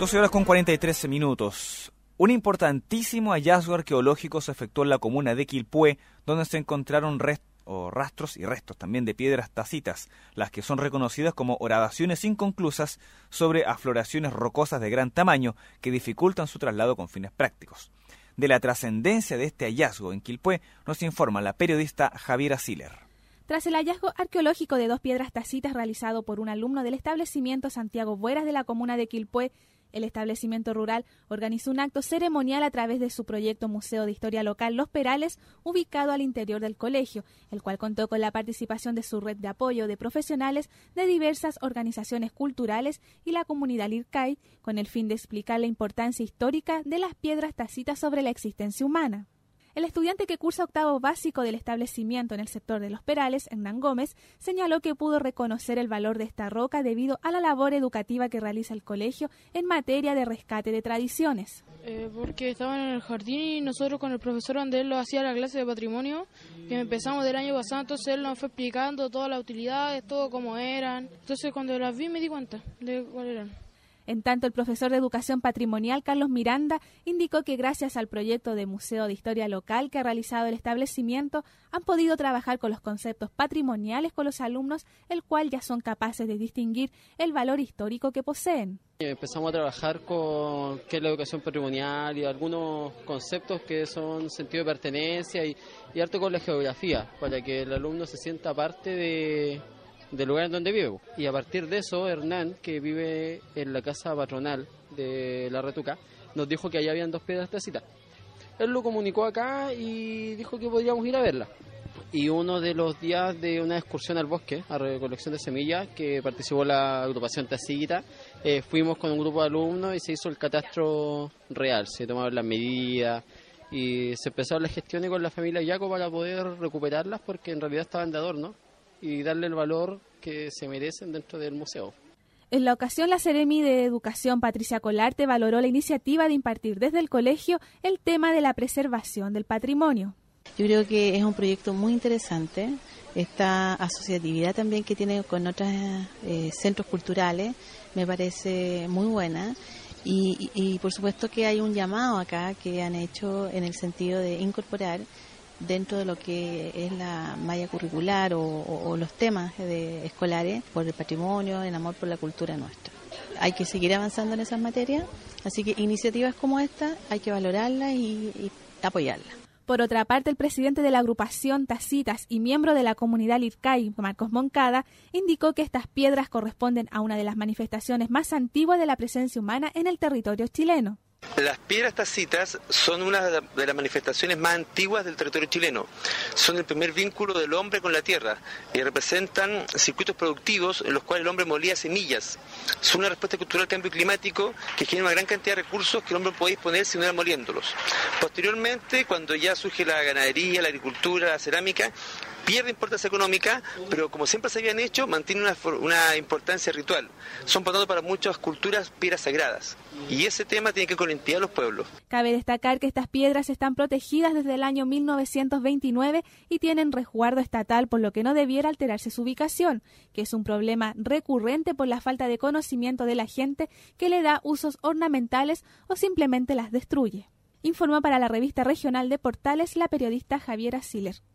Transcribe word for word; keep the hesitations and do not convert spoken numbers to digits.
doce horas con cuarenta y tres minutos. Un importantísimo hallazgo arqueológico se efectuó en la comuna de Quilpué, donde se encontraron restos o rastros y restos también de piedras tacitas, las que son reconocidas como horadaciones inconclusas sobre afloraciones rocosas de gran tamaño que dificultan su traslado con fines prácticos. De la trascendencia de este hallazgo en Quilpué nos informa la periodista Javiera Siller. Tras el hallazgo arqueológico de dos piedras tacitas realizado por un alumno del establecimiento Santiago Bueras de la comuna de Quilpué, el establecimiento rural organizó un acto ceremonial a través de su proyecto Museo de Historia Local Los Perales, ubicado al interior del colegio, el cual contó con la participación de su red de apoyo de profesionales de diversas organizaciones culturales y la comunidad Lircay, con el fin de explicar la importancia histórica de las piedras tacitas sobre la existencia humana. El estudiante que cursa octavo básico del establecimiento en el sector de Los Perales, Hernán Gómez, señaló que pudo reconocer el valor de esta roca debido a la labor educativa que realiza el colegio en materia de rescate de tradiciones. Eh, porque estaban en el jardín y nosotros con el profesor Andrés lo hacía la clase de patrimonio que empezamos del año pasado, entonces él nos fue explicando todas las utilidades, todo cómo eran. Entonces cuando las vi me di cuenta de cuáles eran. En tanto, el profesor de Educación Patrimonial, Carlos Miranda, indicó que gracias al proyecto de Museo de Historia Local que ha realizado el establecimiento, han podido trabajar con los conceptos patrimoniales con los alumnos, el cual ya son capaces de distinguir el valor histórico que poseen. Empezamos a trabajar con qué es la educación patrimonial y algunos conceptos que son sentido de pertenencia y, y harto con la geografía, para que el alumno se sienta parte de... del lugar en donde vivo. Y a partir de eso, Hernán, que vive en la casa patronal de La Retuca, nos dijo que allá habían dos piedras tacitas. Él lo comunicó acá y dijo que podríamos ir a verla. Y uno de los días de una excursión al bosque, a recolección de semillas, que participó la agrupación Tacita, eh, fuimos con un grupo de alumnos y se hizo el catastro real, se tomaron las medidas y se empezaron las gestiones con la familia Yaco para poder recuperarlas, porque en realidad estaban de adorno, y darle el valor que se merecen dentro del museo. En la ocasión, la Seremi de Educación, Patricia Colarte, valoró la iniciativa de impartir desde el colegio el tema de la preservación del patrimonio. Yo creo que es un proyecto muy interesante, esta asociatividad también que tiene con otros eh, centros culturales me parece muy buena. Y, y, y por supuesto que hay un llamado acá que han hecho en el sentido de incorporar dentro de lo que es la malla curricular o, o, o los temas de escolares por el patrimonio, el amor por la cultura nuestra. Hay que seguir avanzando en esas materias, así que iniciativas como esta hay que valorarlas y, y apoyarlas. Por otra parte, el presidente de la agrupación Tacitas y miembro de la comunidad Lircay, Marcos Moncada, indicó que estas piedras corresponden a una de las manifestaciones más antiguas de la presencia humana en el territorio chileno. Las piedras tacitas son una de las manifestaciones más antiguas del territorio chileno. Son el primer vínculo del hombre con la tierra y representan circuitos productivos en los cuales el hombre molía semillas. Son una respuesta cultural al cambio climático que genera una gran cantidad de recursos que el hombre puede disponer si no era moliéndolos. Posteriormente, cuando ya surge la ganadería, la agricultura, la cerámica, pierde importancia económica, pero como siempre se habían hecho, mantiene una, una importancia ritual. Son, por tanto, para muchas culturas piedras sagradas. Y ese tema tiene que ver con la identidad de los pueblos. Cabe destacar que estas piedras están protegidas desde el año mil novecientos veintinueve y tienen resguardo estatal, por lo que no debiera alterarse su ubicación, que es un problema recurrente por la falta de conocimiento de la gente que le da usos ornamentales o simplemente las destruye. Informó para la revista regional de Portales la periodista Javiera Siller.